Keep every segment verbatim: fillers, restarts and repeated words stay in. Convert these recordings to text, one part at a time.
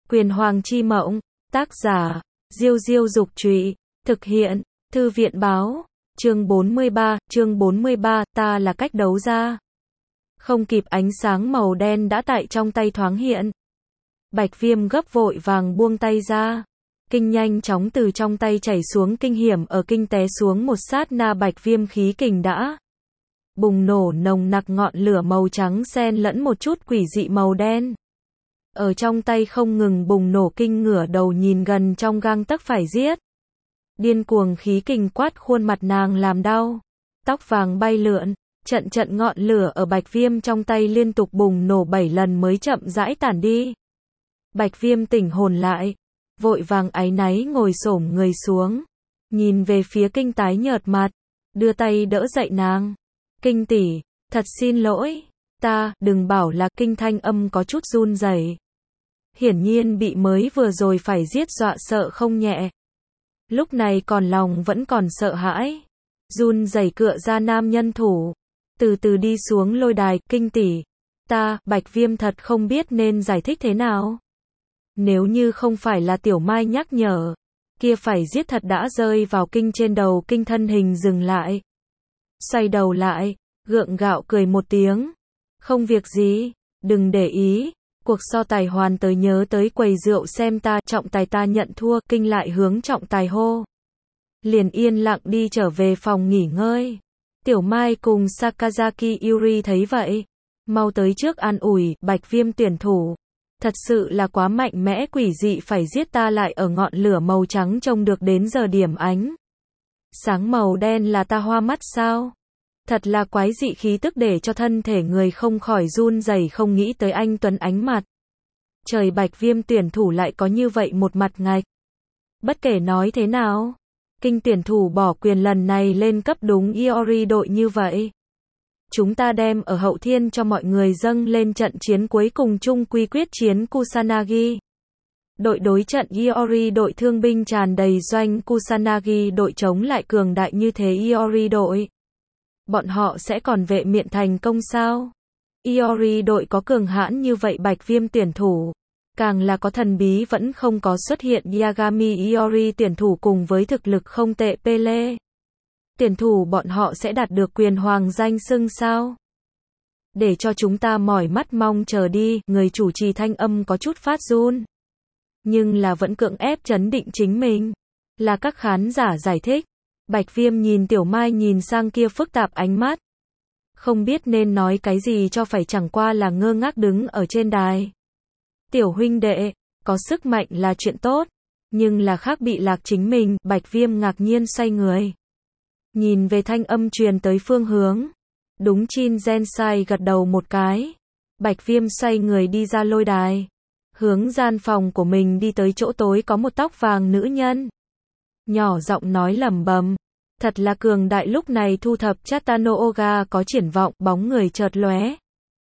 Quyền Hoàng chi mộng, tác giả, Diêu Diêu Dục Trụy, thực hiện, Thư viện Báo, chương bốn mươi ba, chương bốn mươi ba, ta là cách đấu ra. Không kịp ánh sáng màu đen đã tại trong tay thoáng hiện. Bạch Viêm gấp vội vàng buông tay ra. Kinh nhanh chóng từ trong tay chảy xuống, kinh hiểm ở kinh té xuống một sát na, Bạch Viêm khí kình đã bùng nổ nồng nặc, ngọn lửa màu trắng xen lẫn một chút quỷ dị màu đen. Ở trong tay không ngừng bùng nổ, kinh ngửa đầu nhìn gần trong gang tấc phải giết. Điên cuồng khí kình quát khuôn mặt nàng làm đau. Tóc vàng bay lượn, trận trận ngọn lửa ở Bạch Viêm trong tay liên tục bùng nổ bảy lần mới chậm rãi tản đi. Bạch Viêm tỉnh hồn lại, vội vàng áy náy ngồi xổm người xuống, nhìn về phía Kinh tái nhợt mặt, đưa tay đỡ dậy nàng. Kinh tỷ, thật xin lỗi, ta, đừng bảo là, Kinh thanh âm có chút run rẩy. Hiển nhiên bị mới vừa rồi phải giết dọa sợ không nhẹ. Lúc này còn lòng vẫn còn sợ hãi, run rẩy cựa ra nam nhân thủ, từ từ đi xuống lôi đài. Kinh tỷ, ta, Bạch Viêm thật không biết nên giải thích thế nào. Nếu như không phải là Tiểu Mai nhắc nhở, kia phải giết thật đã rơi vào Kinh trên đầu. Kinh thân hình dừng lại, xoay đầu lại, gượng gạo cười một tiếng. Không việc gì, đừng để ý, cuộc so tài hoàn tới, nhớ tới quầy rượu xem ta, trọng tài ta nhận thua. Kinh lại hướng trọng tài hô, liền yên lặng đi trở về phòng nghỉ ngơi. Tiểu Mai cùng Sakazaki Yuri thấy vậy, mau tới trước an ủi. Bạch Viêm tuyển thủ thật sự là quá mạnh mẽ, quỷ dị, phải giết ta lại ở ngọn lửa màu trắng trông được đến giờ điểm ánh sáng màu đen là ta hoa mắt sao? Thật là quái dị khí tức để cho thân thể người không khỏi run rẩy, không nghĩ tới anh tuấn ánh mặt trời Bạch Viêm tuyển thủ lại có như vậy một mặt ngạch. Bất kể nói thế nào, Kinh tuyển thủ bỏ quyền lần này lên cấp đúng Iori đội như vậy. Chúng ta đem ở hậu thiên cho mọi người dâng lên trận chiến cuối cùng chung quy quyết chiến Kusanagi. Đội đối trận Iori đội thương binh tràn đầy doanh, Kusanagi đội chống lại cường đại như thế Iori đội. Bọn họ sẽ còn vệ miện thành công sao? Iori đội có cường hãn như vậy, Bạch Viêm tuyển thủ càng là có thần bí, vẫn không có xuất hiện Yagami Iori tuyển thủ cùng với thực lực không tệ Pele. Tuyển thủ bọn họ sẽ đạt được quyền hoàng danh xưng sao? Để cho chúng ta mỏi mắt mong chờ đi. Người chủ trì thanh âm có chút phát run, nhưng là vẫn cưỡng ép trấn định chính mình. Là các khán giả giải thích. Bạch Viêm nhìn Tiểu Mai, nhìn sang kia phức tạp ánh mắt, không biết nên nói cái gì cho phải, chẳng qua là ngơ ngác đứng ở trên đài. Tiểu huynh đệ, có sức mạnh là chuyện tốt, nhưng là khác bị lạc chính mình. Bạch Viêm ngạc nhiên xoay người, nhìn về thanh âm truyền tới phương hướng. Đúng, Chin Gensai gật đầu một cái. Bạch Viêm xoay người đi ra lôi đài, hướng gian phòng của mình đi tới. Chỗ tối có một tóc vàng nữ nhân, nhỏ giọng nói lẩm bẩm, thật là cường đại. Lúc này thu thập Chattanooga có triển vọng, bóng người chợt lóe,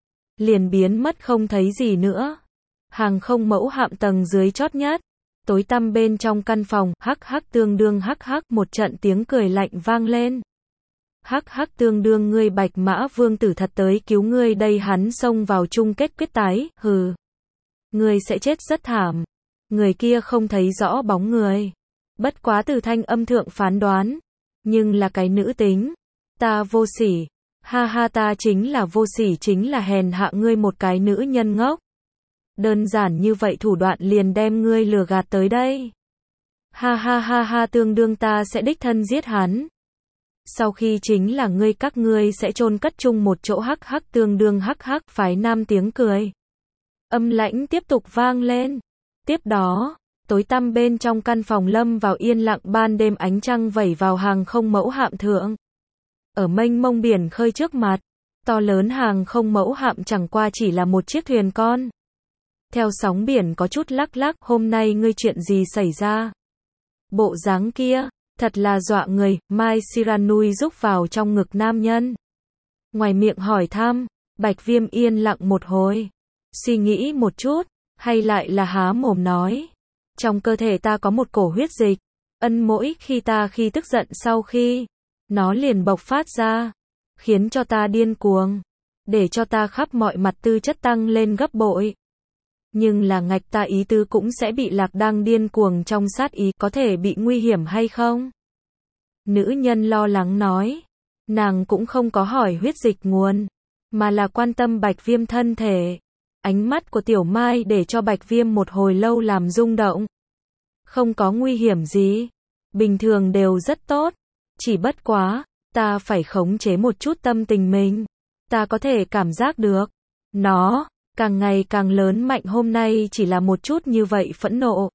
liền biến mất không thấy gì nữa. Hàng không mẫu hạm tầng dưới chót nhất, tối tăm bên trong căn phòng, hắc hắc tương đương hắc hắc, một trận tiếng cười lạnh vang lên. Hắc hắc tương đương, ngươi Bạch Mã Vương tử thật tới cứu ngươi đây, hắn xông vào chung kết quyết tái, hừ. Ngươi sẽ chết rất thảm. Người kia không thấy rõ bóng người, bất quá từ thanh âm thượng phán đoán, nhưng là cái nữ tính. Ta vô sỉ, ha ha, ta chính là vô sỉ, chính là hèn hạ, ngươi một cái nữ nhân ngốc. Đơn giản như vậy thủ đoạn liền đem ngươi lừa gạt tới đây. Ha ha ha ha, tương đương ta sẽ đích thân giết hắn. Sau khi chính là ngươi, các ngươi sẽ chôn cất chung một chỗ, hắc hắc tương đương hắc hắc. Phái nam tiếng cười âm lãnh tiếp tục vang lên. Tiếp đó, tối tăm bên trong căn phòng lâm vào yên lặng. Ban đêm ánh trăng vẩy vào hàng không mẫu hạm thượng. Ở mênh mông biển khơi trước mặt, to lớn hàng không mẫu hạm chẳng qua chỉ là một chiếc thuyền con. Theo sóng biển có chút lắc lắc. Hôm nay ngươi chuyện gì xảy ra? Bộ dáng kia, thật là dọa người. Mai Shiranui rúc vào trong ngực nam nhân, ngoài miệng hỏi thăm. Bạch Viêm yên lặng một hồi, suy nghĩ một chút, hay lại là há mồm nói. Trong cơ thể ta có một cổ huyết dịch, ân mỗi khi ta khi tức giận, sau khi nó liền bộc phát ra, khiến cho ta điên cuồng, để cho ta khắp mọi mặt tư chất tăng lên gấp bội. Nhưng là ngạch ta ý tứ cũng sẽ bị Lạc đang điên cuồng trong sát ý, có thể bị nguy hiểm hay không? Nữ nhân lo lắng nói. Nàng cũng không có hỏi huyết dịch nguồn, mà là quan tâm Bạch Viêm thân thể. Ánh mắt của Tiểu Mai để cho Bạch Viêm một hồi lâu làm rung động. Không có nguy hiểm gì. Bình thường đều rất tốt. Chỉ bất quá, ta phải khống chế một chút tâm tình mình. Ta có thể cảm giác được. Nó, càng ngày càng lớn mạnh, hôm nay chỉ là một chút như vậy phẫn nộ.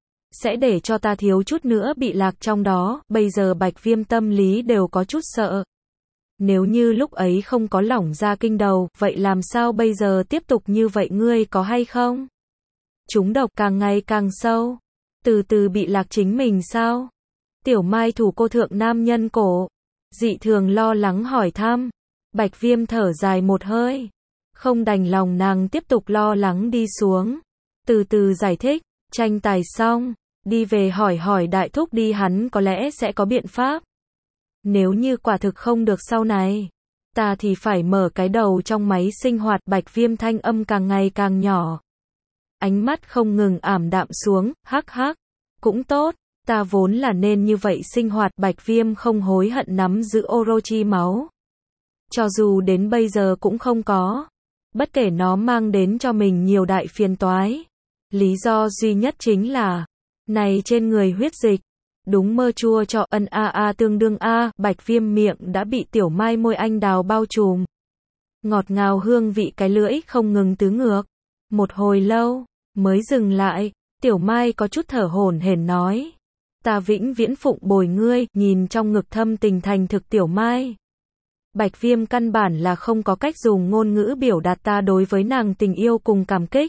Sẽ để cho ta thiếu chút nữa bị lạc trong đó, bây giờ Bạch Viêm tâm lý đều có chút sợ. Nếu như lúc ấy không có lỏng ra kinh đầu, vậy làm sao bây giờ tiếp tục như vậy, ngươi có hay không? Chúng độc càng ngày càng sâu, từ từ bị lạc chính mình sao? Tiểu Mai thủ cô thượng nam nhân cổ, dị thường lo lắng hỏi thăm. Bạch Viêm thở dài một hơi, không đành lòng nàng tiếp tục lo lắng đi xuống. Từ từ giải thích, tranh tài xong, đi về hỏi hỏi đại thúc đi, hắn có lẽ sẽ có biện pháp. Nếu như quả thực không được sau này, ta thì phải mở cái đầu trong máy sinh hoạt. Bạch Viêm thanh âm càng ngày càng nhỏ. Ánh mắt không ngừng ảm đạm xuống, hắc hắc. Cũng tốt, ta vốn là nên như vậy sinh hoạt. Bạch Viêm không hối hận nắm giữ Orochi máu. Cho dù đến bây giờ cũng không có. Bất kể nó mang đến cho mình nhiều đại phiền toái. Lý do duy nhất chính là, này trên người huyết dịch. Đúng mơ chua cho ân a a tương đương a. Bạch Viêm miệng đã bị Tiểu Mai môi anh đào bao trùm. Ngọt ngào hương vị cái lưỡi không ngừng tứ ngược. Một hồi lâu, mới dừng lại. Tiểu Mai có chút thở hổn hển nói. Ta vĩnh viễn phụng bồi ngươi. Nhìn trong ngực thâm tình thành thực Tiểu Mai. Bạch Viêm căn bản là không có cách dùng ngôn ngữ biểu đạt ta đối với nàng tình yêu cùng cảm kích.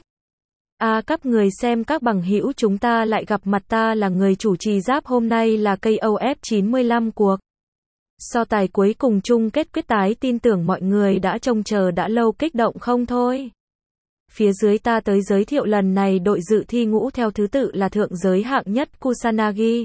A à, các người xem, các bằng hữu, chúng ta lại gặp mặt, ta là người chủ trì giáp, hôm nay là ca o ép chín mươi lăm cuộc. So tài cuối cùng chung kết quyết tái, tin tưởng mọi người đã trông chờ đã lâu, kích động không thôi. Phía dưới ta tới giới thiệu lần này đội dự thi ngũ theo thứ tự là thượng giới hạng nhất Kusanagi,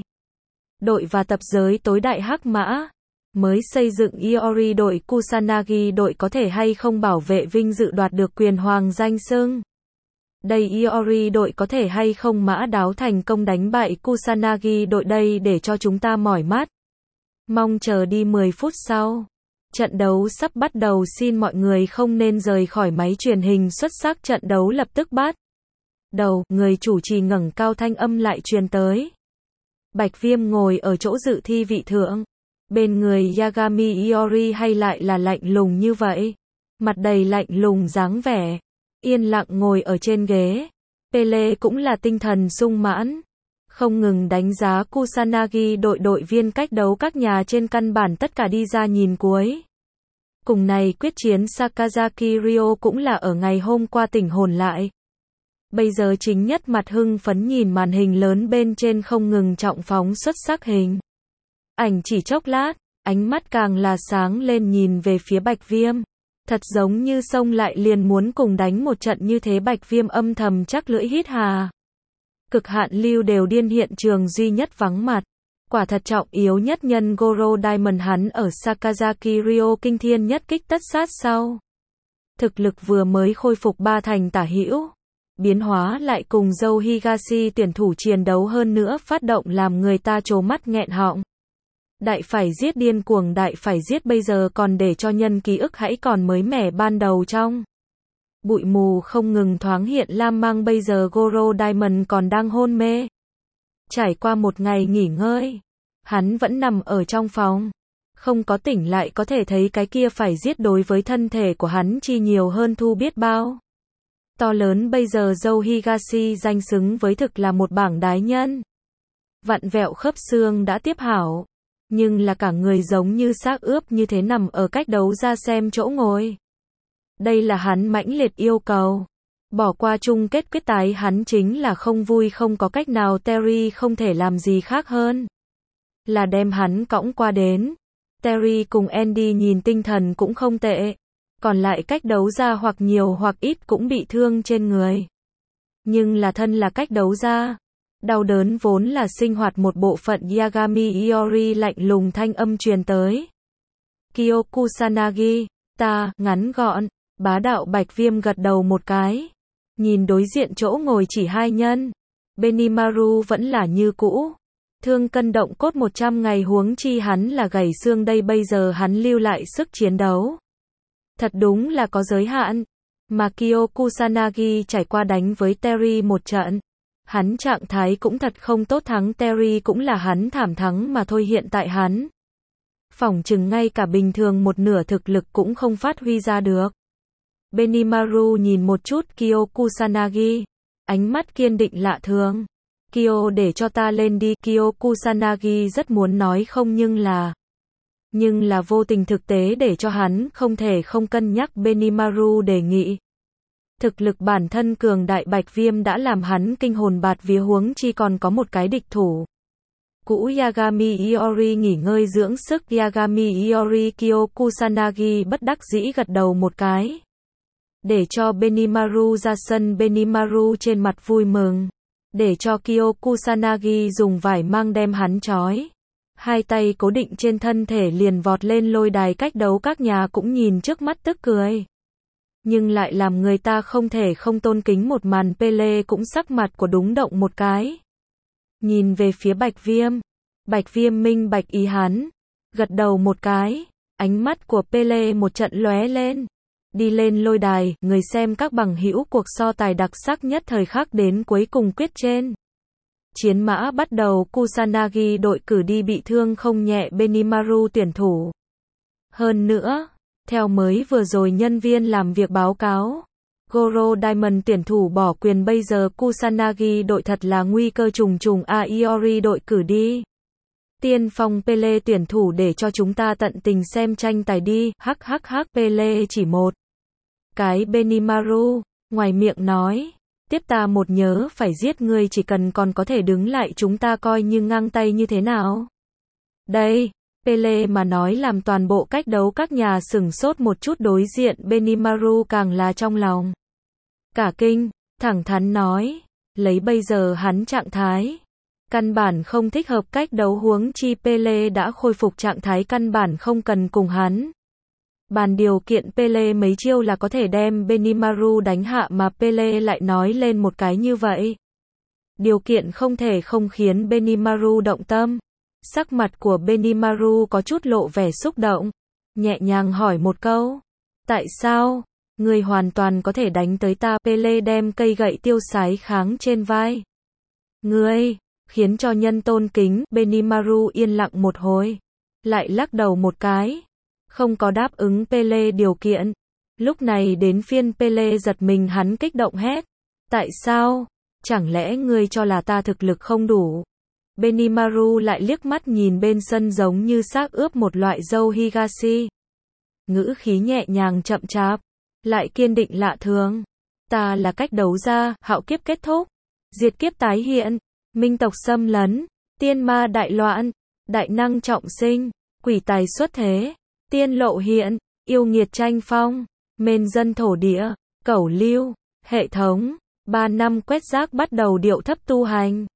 đội và tập giới tối đại Hắc Mã. Mới xây dựng Iori đội Kusanagi, đội có thể hay không bảo vệ vinh dự đoạt được quyền hoàng danh xưng. Đây Iori đội có thể hay không mã đáo thành công đánh bại Kusanagi đội, đây để cho chúng ta mỏi mắt. Mong chờ đi. Mười phút sau, trận đấu sắp bắt đầu, xin mọi người không nên rời khỏi máy truyền hình. Xuất sắc, trận đấu lập tức bắt đầu, người chủ trì ngẩng cao, thanh âm lại truyền tới. Bạch Viêm ngồi ở chỗ dự thi vị thượng. Bên người Yagami Iori hay lại là lạnh lùng như vậy. Mặt đầy lạnh lùng dáng vẻ. Yên lặng ngồi ở trên ghế. Pele cũng là tinh thần sung mãn. Không ngừng đánh giá Kusanagi đội đội viên cách đấu các nhà trên, căn bản tất cả đi ra nhìn cuối. Cùng này quyết chiến Sakazaki Ryo cũng là ở ngày hôm qua tỉnh hồn lại. Bây giờ chính nhất mặt hưng phấn nhìn màn hình lớn bên trên không ngừng trọng phóng xuất sắc hình ảnh, chỉ chốc lát, ánh mắt càng là sáng lên nhìn về phía Bạch Viêm. Thật giống như xông lại liền muốn cùng đánh một trận như thế. Bạch Viêm âm thầm chắc lưỡi hít hà. Cực hạn lưu đều điên hiện trường duy nhất vắng mặt. Quả thật trọng yếu nhất nhân Goro Diamond, hắn ở Sakazaki Ryo kinh thiên nhất kích tất sát sau. Thực lực vừa mới khôi phục ba thành tả hữu. Biến hóa lại cùng Zou Higashi tuyển thủ chiến đấu hơn nữa phát động làm người ta trố mắt nghẹn họng. Đại phải giết, điên cuồng đại phải giết, bây giờ còn để cho nhân ký ức hãy còn mới mẻ ban đầu trong. Bụi mù không ngừng thoáng hiện lam mang, bây giờ Goro Diamond còn đang hôn mê. Trải qua một ngày nghỉ ngơi, hắn vẫn nằm ở trong phòng. Không có tỉnh lại, có thể thấy cái kia phải giết đối với thân thể của hắn chi nhiều hơn thu biết bao. To lớn, bây giờ Zou Higashi danh xứng với thực là một bảng đái nhân. Vặn vẹo khớp xương đã tiếp hảo. Nhưng là cả người giống như xác ướp như thế nằm ở cách đấu ra xem chỗ ngồi. Đây là hắn mãnh liệt yêu cầu. Bỏ qua chung kết quyết tái hắn chính là không vui, không có cách nào. Terry không thể làm gì khác hơn là đem hắn cõng qua đến. Terry cùng Andy nhìn tinh thần cũng không tệ. Còn lại cách đấu ra hoặc nhiều hoặc ít cũng bị thương trên người. Nhưng là thân là cách đấu ra. Đau đớn vốn là sinh hoạt một bộ phận. Yagami Iori lạnh lùng thanh âm truyền tới. Kyo Kusanagi, ta, ngắn gọn, bá đạo. Bạch Viêm gật đầu một cái. Nhìn đối diện chỗ ngồi chỉ hai nhân. Benimaru vẫn là như cũ. Thương cân động cốt một trăm ngày huống chi hắn là gầy xương đây bây giờ hắn lưu lại sức chiến đấu. Thật đúng là có giới hạn. Mà Kyo Kusanagi trải qua đánh với Terry một trận. Hắn trạng thái cũng thật không tốt, thắng Terry cũng là hắn thảm thắng mà thôi, hiện tại hắn. Phỏng chừng ngay cả bình thường một nửa thực lực cũng không phát huy ra được. Benimaru nhìn một chút Kyo Kusanagi. Ánh mắt kiên định lạ thường. Kyo để cho ta lên đi. Kyo Kusanagi rất muốn nói không nhưng là. Nhưng là vô tình thực tế để cho hắn không thể không cân nhắc Benimaru đề nghị. Thực lực bản thân cường đại Bạch Viêm đã làm hắn kinh hồn bạt vía huống chi còn có một cái địch thủ. Cũ Yagami Iori nghỉ ngơi dưỡng sức. Yagami Iori. Kyo Kusanagi bất đắc dĩ gật đầu một cái. Để cho Benimaru ra sân. Benimaru trên mặt vui mừng. Để cho Kyo Kusanagi dùng vải mang đem hắn trói. Hai tay cố định trên thân thể liền vọt lên lôi đài cách đấu, các nhà cũng nhìn trước mắt tức cười. Nhưng lại làm người ta không thể không tôn kính một màn. Pele cũng sắc mặt của đúng động một cái. Nhìn về phía Bạch Viêm. Bạch Viêm minh bạch ý hắn. Gật đầu một cái. Ánh mắt của Pele một trận lóe lên. Đi lên lôi đài, người xem các bằng hữu, cuộc so tài đặc sắc nhất thời khắc đến cuối cùng quyết trên. Chiến mã bắt đầu. Kusanagi đội cử đi bị thương không nhẹ Benimaru tuyển thủ. Hơn nữa, theo mới vừa rồi nhân viên làm việc báo cáo, Goro Diamond tuyển thủ bỏ quyền, bây giờ Kusanagi đội thật là nguy cơ trùng trùng. A Iori đội cử đi. Tiên phong Pele tuyển thủ, để cho chúng ta tận tình xem tranh tài đi. Hắc hắc hắc. Pele chỉ một cái Benimaru, ngoài miệng nói. Tiếp ta một nhớ phải giết ngươi, chỉ cần còn có thể đứng lại chúng ta coi như ngang tay như thế nào. Đây, Pele mà nói làm toàn bộ cách đấu các nhà sửng sốt một chút, đối diện Benimaru càng là trong lòng cả kinh, thẳng thắn nói. Lấy bây giờ hắn trạng thái. Căn bản không thích hợp cách đấu huống chi Pele đã khôi phục trạng thái căn bản không cần cùng hắn. Bàn điều kiện Pele mấy chiêu là có thể đem Benimaru đánh hạ mà Pele lại nói lên một cái như vậy. Điều kiện không thể không khiến Benimaru động tâm. Sắc mặt của Benimaru có chút lộ vẻ xúc động. Nhẹ nhàng hỏi một câu. Tại sao? Người hoàn toàn có thể đánh tới ta. Pele đem cây gậy tiêu sái kháng trên vai. Ngươi, khiến cho nhân tôn kính. Benimaru yên lặng một hồi. Lại lắc đầu một cái. Không có đáp ứng Pele điều kiện. Lúc này đến phiên Pele giật mình, hắn kích động hét. Tại sao? Chẳng lẽ ngươi cho là ta thực lực không đủ? Benimaru lại liếc mắt nhìn bên sân giống như xác ướp một loại dâu Higashi. Ngữ khí nhẹ nhàng chậm chạp, lại kiên định lạ thường. Ta là cách đấu gia, hạo kiếp kết thúc, diệt kiếp tái hiện, minh tộc xâm lấn, tiên ma đại loạn, đại năng trọng sinh, quỷ tài xuất thế, tiên lộ hiện, yêu nghiệt tranh phong, mền dân thổ địa, cẩu lưu, hệ thống. Ba năm quét rác bắt đầu điệu thấp tu hành.